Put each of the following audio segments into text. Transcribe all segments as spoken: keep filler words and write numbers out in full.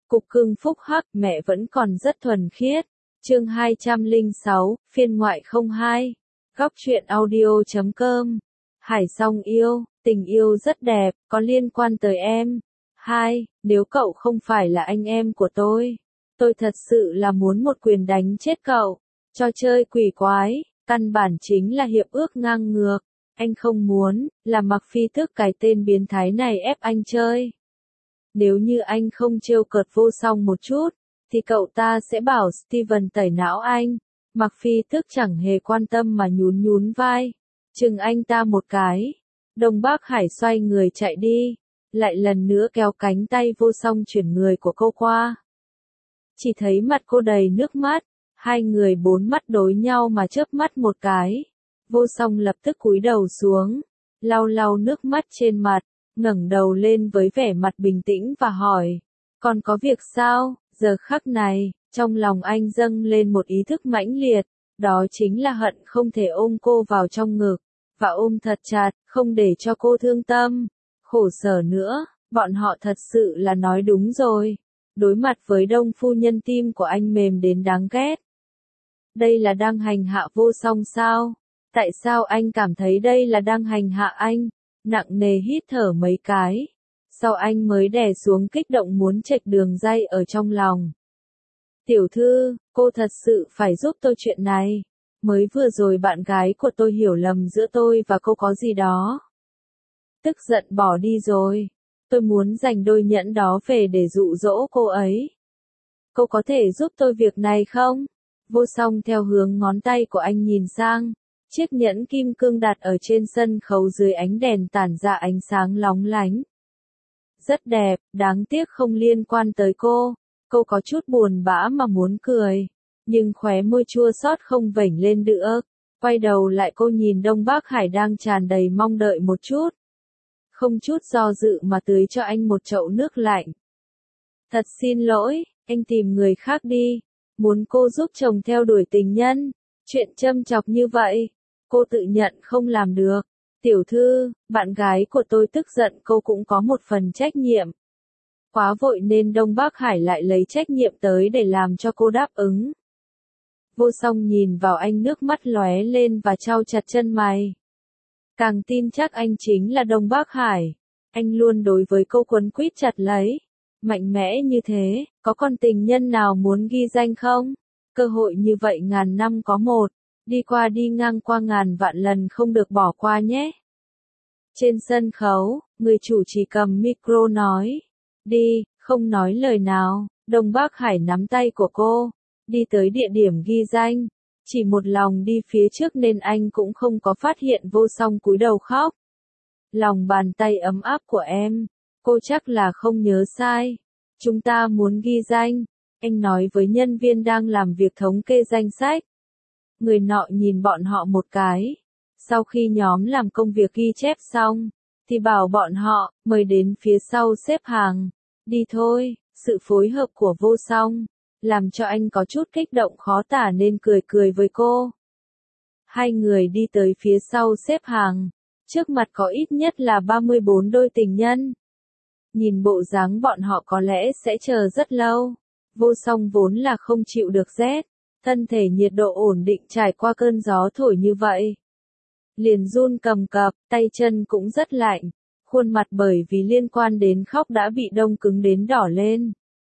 Cục cưng phúc hắc, mẹ vẫn còn rất thuần khiết. Chương hai trăm lẻ sáu, phiên ngoại không hai. Góc truyện audio chấm com. Hải Song yêu, tình yêu rất đẹp, có liên quan tới em. Hai, nếu cậu không phải là anh em của tôi, tôi thật sự là muốn một quyền đánh chết cậu. Trò chơi quỷ quái, căn bản chính là hiệp ước ngang ngược. Anh không muốn, là mặc phi thức cái tên biến thái này ép anh chơi. Nếu như anh không trêu cợt Vô Song một chút, thì cậu ta sẽ bảo Steven tẩy não anh. Mặc phi thức chẳng hề quan tâm mà nhún nhún vai. Chừng anh ta một cái. Đông Bắc Hải xoay người chạy đi. Lại lần nữa kéo cánh tay Vô Song chuyển người của cô qua. Chỉ thấy mặt cô đầy nước mắt. Hai người bốn mắt đối nhau mà chớp mắt một cái. Vô Song lập tức cúi đầu xuống. Lau lau nước mắt trên mặt. Ngẩng đầu lên với vẻ mặt bình tĩnh và hỏi. Còn có việc sao? Giờ khắc này, trong lòng anh dâng lên một ý thức mãnh liệt. Đó chính là hận không thể ôm cô vào trong ngực. Và ôm thật chặt, không để cho cô thương tâm. Khổ sở nữa, bọn họ thật sự là nói đúng rồi. Đối mặt với Đông phu nhân, tim của anh mềm đến đáng ghét. Đây là đang hành hạ Vô Song sao? Tại sao anh cảm thấy đây là đang hành hạ anh? Nặng nề hít thở mấy cái. Sau anh mới đè xuống kích động muốn chệch đường ray ở trong lòng. Tiểu thư, cô thật sự phải giúp tôi chuyện này. Mới vừa rồi bạn gái của tôi hiểu lầm giữa tôi và cô có gì đó. Tức giận bỏ đi rồi. Tôi muốn giành đôi nhẫn đó về để dụ dỗ cô ấy. Cô có thể giúp tôi việc này không? Vô Song theo hướng ngón tay của anh nhìn sang. Chiếc nhẫn kim cương đặt ở trên sân khấu dưới ánh đèn tản ra ánh sáng lóng lánh. Rất đẹp, đáng tiếc không liên quan tới cô. Cô có chút buồn bã mà muốn cười. Nhưng khóe môi chua xót không vểnh lên được. Quay đầu lại cô nhìn Đông Bắc Hải đang tràn đầy mong đợi một chút. Không chút do dự mà tưới cho anh một chậu nước lạnh. Thật xin lỗi, anh tìm người khác đi. Muốn cô giúp chồng theo đuổi tình nhân. Chuyện châm chọc như vậy. Cô tự nhận không làm được. Tiểu thư, bạn gái của tôi tức giận, cô cũng có một phần trách nhiệm. Quá vội nên Đông Bắc Hải lại lấy trách nhiệm tới để làm cho cô đáp ứng. Vô Song nhìn vào anh, nước mắt lóe lên và trao chặt chân mày. Càng tin chắc anh chính là Đông Bắc Hải. Anh luôn đối với cô quấn quýt chặt lấy. Mạnh mẽ như thế, có con tình nhân nào muốn ghi danh không? Cơ hội như vậy ngàn năm có một. Đi qua đi ngang qua ngàn vạn lần không được bỏ qua nhé. Trên sân khấu, người chủ chỉ cầm micro nói. Đi, không nói lời nào. Đông Bắc Hải nắm tay của cô. Đi tới địa điểm ghi danh. Chỉ một lòng đi phía trước nên anh cũng không có phát hiện Vô Song cúi đầu khóc. Lòng bàn tay ấm áp của em. Cô chắc là không nhớ sai. Chúng ta muốn ghi danh. Anh nói với nhân viên đang làm việc thống kê danh sách. Người nọ nhìn bọn họ một cái. Sau khi nhóm làm công việc ghi chép xong, thì bảo bọn họ, mời đến phía sau xếp hàng. Đi thôi, sự phối hợp của Vô Song, làm cho anh có chút kích động khó tả nên cười cười với cô. Hai người đi tới phía sau xếp hàng. Trước mặt có ít nhất là ba mươi bốn đôi tình nhân. Nhìn bộ dáng bọn họ có lẽ sẽ chờ rất lâu. Vô Song vốn là không chịu được rét. Thân thể nhiệt độ ổn định trải qua cơn gió thổi như vậy. Liền run cầm cập, tay chân cũng rất lạnh. Khuôn mặt bởi vì liên quan đến khóc đã bị đông cứng đến đỏ lên.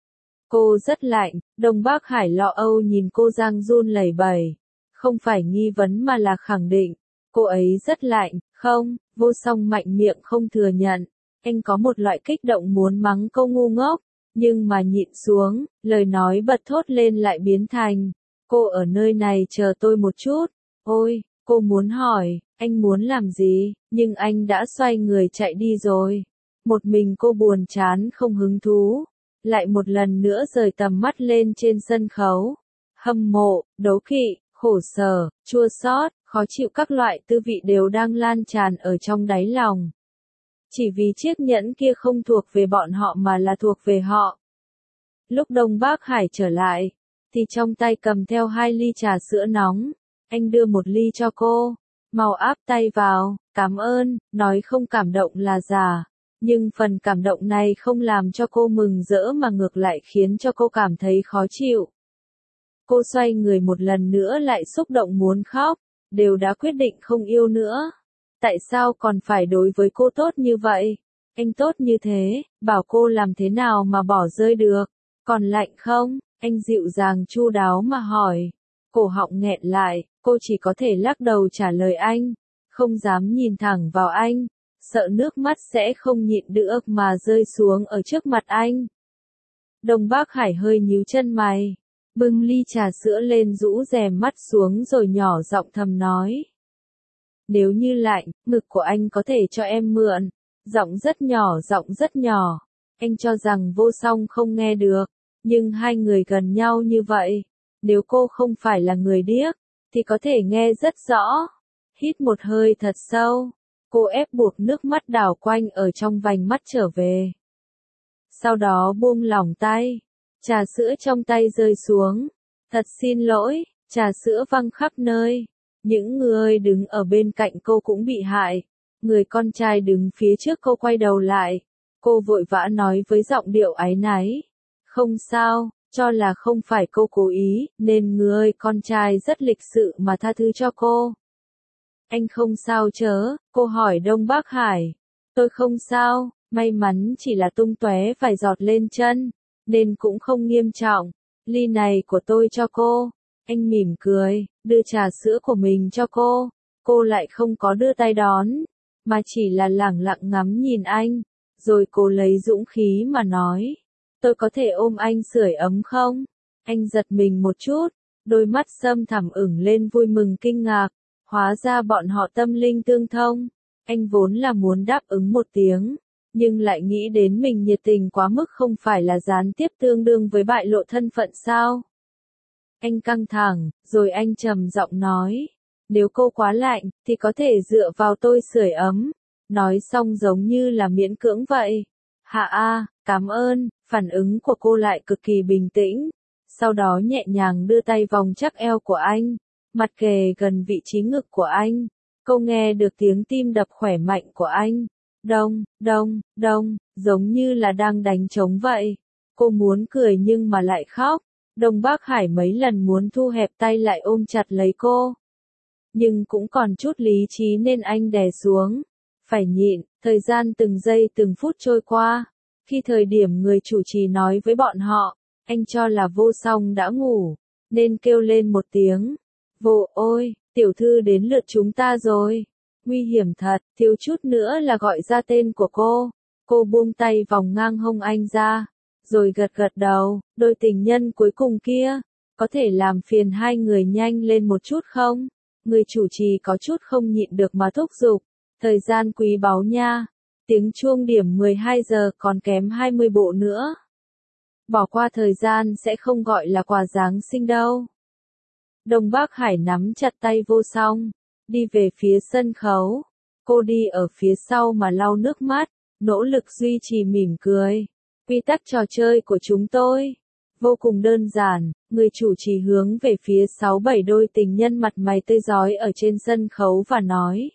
Cô rất lạnh, Đông Bắc Hải lo âu nhìn cô giang run lẩy bẩy. Không phải nghi vấn mà là khẳng định. Cô ấy rất lạnh, không, Vô Song mạnh miệng không thừa nhận. Anh có một loại kích động muốn mắng cô ngu ngốc. Nhưng mà nhịn xuống, lời nói bật thốt lên lại biến thành. Cô ở nơi này chờ tôi một chút. Ôi, cô muốn hỏi, anh muốn làm gì, nhưng anh đã xoay người chạy đi rồi. Một mình cô buồn chán không hứng thú. Lại một lần nữa rời tầm mắt lên trên sân khấu. Hâm mộ, đố kỵ, khổ sở, chua xót, khó chịu các loại tư vị đều đang lan tràn ở trong đáy lòng. Chỉ vì chiếc nhẫn kia không thuộc về bọn họ mà là thuộc về họ. Lúc Đông Bắc Hải trở lại, thì trong tay cầm theo hai ly trà sữa nóng. Anh đưa một ly cho cô. Mau áp tay vào, cảm ơn, nói không cảm động là giả. Nhưng phần cảm động này không làm cho cô mừng rỡ mà ngược lại khiến cho cô cảm thấy khó chịu. Cô xoay người một lần nữa lại xúc động muốn khóc, đều đã quyết định không yêu nữa. Tại sao còn phải đối với cô tốt như vậy? Anh tốt như thế, bảo cô làm thế nào mà bỏ rơi được? Còn lạnh không? Anh dịu dàng chu đáo mà hỏi. Cổ họng nghẹn lại, cô chỉ có thể lắc đầu trả lời anh, không dám nhìn thẳng vào anh, sợ nước mắt sẽ không nhịn được mà rơi xuống ở trước mặt anh. Đông Bắc Hải hơi nhíu chân mày, bưng ly trà sữa lên rũ rèm mắt xuống rồi nhỏ giọng thầm nói. Nếu như lạnh, ngực của anh có thể cho em mượn. Giọng rất nhỏ, giọng rất nhỏ. Anh cho rằng Vô Song không nghe được, nhưng hai người gần nhau như vậy, nếu cô không phải là người điếc, thì có thể nghe rất rõ. Hít một hơi thật sâu, cô ép buộc nước mắt đảo quanh ở trong vành mắt trở về. Sau đó buông lỏng tay, trà sữa trong tay rơi xuống. Thật xin lỗi, trà sữa văng khắp nơi. Những người đứng ở bên cạnh cô cũng bị hại. Người con trai đứng phía trước cô quay đầu lại. Cô vội vã nói với giọng điệu áy náy. Không sao, cho là không phải cô cố ý, nên người con trai rất lịch sự mà tha thứ cho cô. Anh không sao chớ, cô hỏi Đông Bắc Hải. Tôi không sao, may mắn chỉ là tung tóe vài giọt lên chân, nên cũng không nghiêm trọng. Ly này của tôi cho cô. Anh mỉm cười, đưa trà sữa của mình cho cô. Cô lại không có đưa tay đón, mà chỉ là lẳng lặng ngắm nhìn anh. Rồi cô lấy dũng khí mà nói. Tôi có thể ôm anh sưởi ấm không? Anh giật mình một chút, đôi mắt sâm thẳm ửng lên vui mừng kinh ngạc. Hóa ra bọn họ tâm linh tương thông. Anh vốn là muốn đáp ứng một tiếng, nhưng lại nghĩ đến mình nhiệt tình quá mức không phải là gián tiếp tương đương với bại lộ thân phận sao? Anh căng thẳng, rồi anh trầm giọng nói. Nếu cô quá lạnh, thì có thể dựa vào tôi sưởi ấm. Nói xong giống như là miễn cưỡng vậy. Hạ a, cảm ơn, phản ứng của cô lại cực kỳ bình tĩnh. Sau đó nhẹ nhàng đưa tay vòng chắc eo của anh, mặt kề gần vị trí ngực của anh. Cô nghe được tiếng tim đập khỏe mạnh của anh. Đông, đông, đông, giống như là đang đánh trống vậy. Cô muốn cười nhưng mà lại khóc. Đông Bắc Hải mấy lần muốn thu hẹp tay lại ôm chặt lấy cô. Nhưng cũng còn chút lý trí nên anh đè xuống. Phải nhịn, thời gian từng giây từng phút trôi qua. Khi thời điểm người chủ trì nói với bọn họ, anh cho là Vô Song đã ngủ, nên kêu lên một tiếng. Vô ôi, tiểu thư đến lượt chúng ta rồi. Nguy hiểm thật, thiếu chút nữa là gọi ra tên của cô. Cô buông tay vòng ngang hông anh ra, rồi gật gật đầu. Đôi tình nhân cuối cùng kia, có thể làm phiền hai người nhanh lên một chút không? Người chủ trì có chút không nhịn được mà thúc giục. Thời gian quý báu nha. Tiếng chuông điểm mười hai giờ còn kém hai mươi bộ nữa. Bỏ qua thời gian sẽ không gọi là quà Giáng sinh đâu. Đông Bắc Hải nắm chặt tay Vô Song, đi về phía sân khấu. Cô đi ở phía sau mà lau nước mắt, nỗ lực duy trì mỉm cười. Quy tắc trò chơi của chúng tôi vô cùng đơn giản, người chủ trì hướng về phía sáu bảy đôi tình nhân mặt mày tươi rói ở trên sân khấu và nói.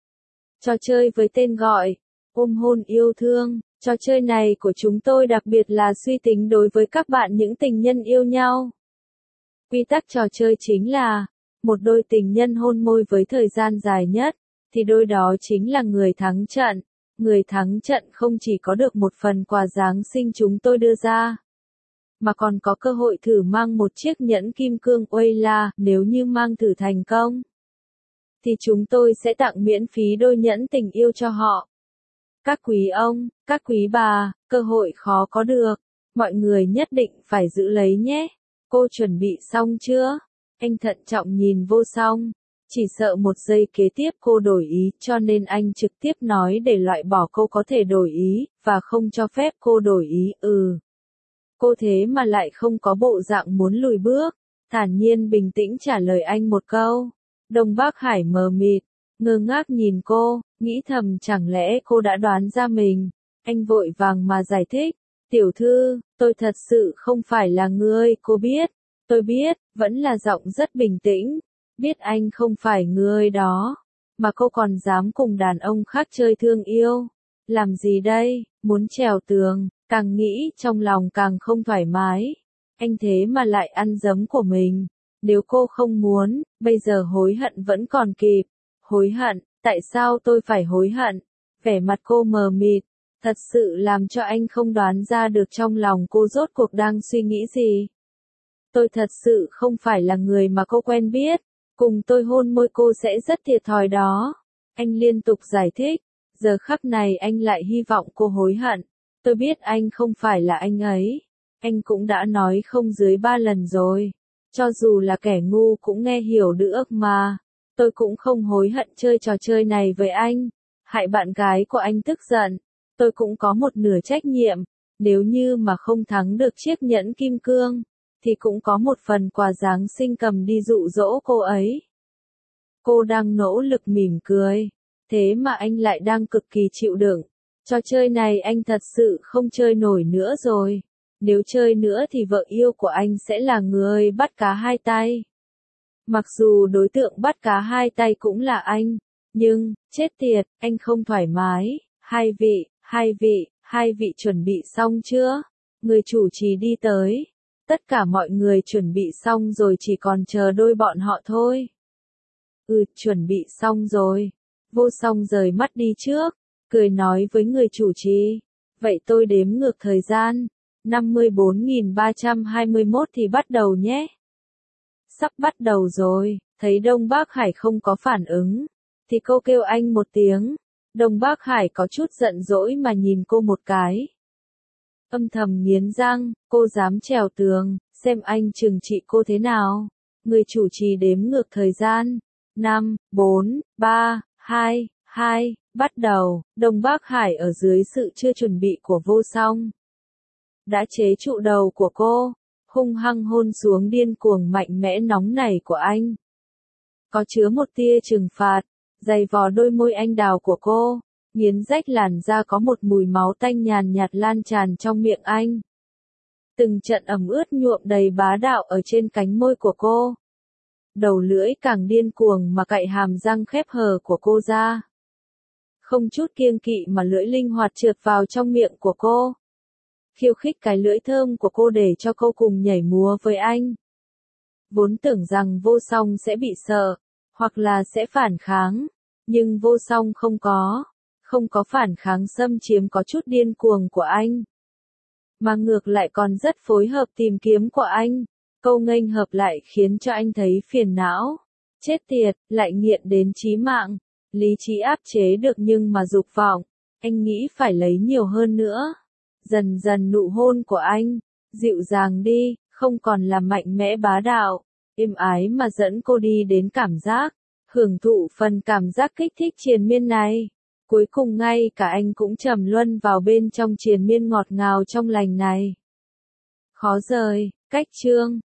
Trò chơi với tên gọi, ôm hôn yêu thương, trò chơi này của chúng tôi đặc biệt là suy tính đối với các bạn những tình nhân yêu nhau. Quy tắc trò chơi chính là, một đôi tình nhân hôn môi với thời gian dài nhất, thì đôi đó chính là người thắng trận. Người thắng trận không chỉ có được một phần quà Giáng sinh chúng tôi đưa ra, mà còn có cơ hội thử mang một chiếc nhẫn kim cương uây la. Nếu như mang thử thành công, thì chúng tôi sẽ tặng miễn phí đôi nhẫn tình yêu cho họ. Các quý ông, các quý bà, cơ hội khó có được. Mọi người nhất định phải giữ lấy nhé. Cô chuẩn bị xong chưa? Anh thận trọng nhìn Vô Song. Chỉ sợ một giây kế tiếp cô đổi ý, cho nên anh trực tiếp nói để loại bỏ cô có thể đổi ý, và không cho phép cô đổi ý. Ừ. Cô thế mà lại không có bộ dạng muốn lùi bước. Thản nhiên bình tĩnh trả lời anh một câu. Đông Bắc Hải mờ mịt, ngơ ngác nhìn cô, nghĩ thầm chẳng lẽ cô đã đoán ra mình. Anh vội vàng mà giải thích. Tiểu thư, tôi thật sự không phải là người cô biết. Tôi biết, vẫn là giọng rất bình tĩnh. Biết anh không phải người đó, mà cô còn dám cùng đàn ông khác chơi thương yêu. Làm gì đây, muốn trèo tường, càng nghĩ trong lòng càng không thoải mái. Anh thế mà lại ăn giấm của mình. Nếu cô không muốn, bây giờ hối hận vẫn còn kịp. Hối hận, tại sao tôi phải hối hận? Vẻ mặt cô mờ mịt, thật sự làm cho anh không đoán ra được trong lòng cô rốt cuộc đang suy nghĩ gì. Tôi thật sự không phải là người mà cô quen biết, cùng tôi hôn môi cô sẽ rất thiệt thòi đó. Anh liên tục giải thích, giờ khắc này anh lại hy vọng cô hối hận. Tôi biết anh không phải là anh ấy, anh cũng đã nói không dưới ba lần rồi. Cho dù là kẻ ngu cũng nghe hiểu được mà. Tôi cũng không hối hận chơi trò chơi này với anh. Hại bạn gái của anh tức giận. Tôi cũng có một nửa trách nhiệm. Nếu như mà không thắng được chiếc nhẫn kim cương, thì cũng có một phần quà Giáng sinh cầm đi dụ dỗ cô ấy. Cô đang nỗ lực mỉm cười. Thế mà anh lại đang cực kỳ chịu đựng. Trò chơi này anh thật sự không chơi nổi nữa rồi. Nếu chơi nữa thì vợ yêu của anh sẽ là người bắt cá hai tay. Mặc dù đối tượng bắt cá hai tay cũng là anh, nhưng, chết tiệt, anh không thoải mái. Hai vị, hai vị, hai vị chuẩn bị xong chưa? Người chủ trì đi tới. Tất cả mọi người chuẩn bị xong rồi, chỉ còn chờ đôi bọn họ thôi. Ừ, chuẩn bị xong rồi. Vô Song rời mắt đi trước, cười nói với người chủ trì. Vậy tôi đếm ngược thời gian. năm mươi bốn nghìn ba trăm hai mươi mốt thì bắt đầu nhé. Sắp bắt đầu rồi, thấy Đông Bác Hải không có phản ứng, thì cô kêu anh một tiếng. Đông Bác Hải có chút giận dỗi mà nhìn cô một cái. Âm thầm nghiến răng, cô dám trèo tường, xem anh trừng trị cô thế nào. Người chủ trì đếm ngược thời gian. năm, bốn, ba, hai, hai, bắt đầu. Đông Bác Hải ở dưới sự chưa chuẩn bị của Vô Song đã chế trụ đầu của cô, hung hăng hôn xuống điên cuồng mạnh mẽ nóng nảy của anh. Có chứa một tia trừng phạt, dày vò đôi môi anh đào của cô, nghiến rách làn da, có một mùi máu tanh nhàn nhạt lan tràn trong miệng anh. Từng trận ẩm ướt nhuộm đầy bá đạo ở trên cánh môi của cô. Đầu lưỡi càng điên cuồng mà cạy hàm răng khép hờ của cô ra. Không chút kiêng kỵ mà lưỡi linh hoạt trượt vào trong miệng của cô. Khiêu khích cái lưỡi thơm của cô để cho cô cùng nhảy múa với anh. Vốn tưởng rằng Vô Song sẽ bị sợ, hoặc là sẽ phản kháng, nhưng Vô Song không có, không có phản kháng xâm chiếm có chút điên cuồng của anh, mà ngược lại còn rất phối hợp tìm kiếm của anh. Câu nghênh hợp lại khiến cho anh thấy phiền não. Chết tiệt, lại nghiện đến chí mạng. Lý trí áp chế được nhưng mà dục vọng, anh nghĩ phải lấy nhiều hơn nữa. Dần dần nụ hôn của anh dịu dàng đi, không còn là mạnh mẽ bá đạo, êm ái mà dẫn cô đi đến cảm giác, hưởng thụ phần cảm giác kích thích triền miên này. Cuối cùng ngay cả anh cũng trầm luân vào bên trong triền miên ngọt ngào trong lành này. Khó rời, cách chương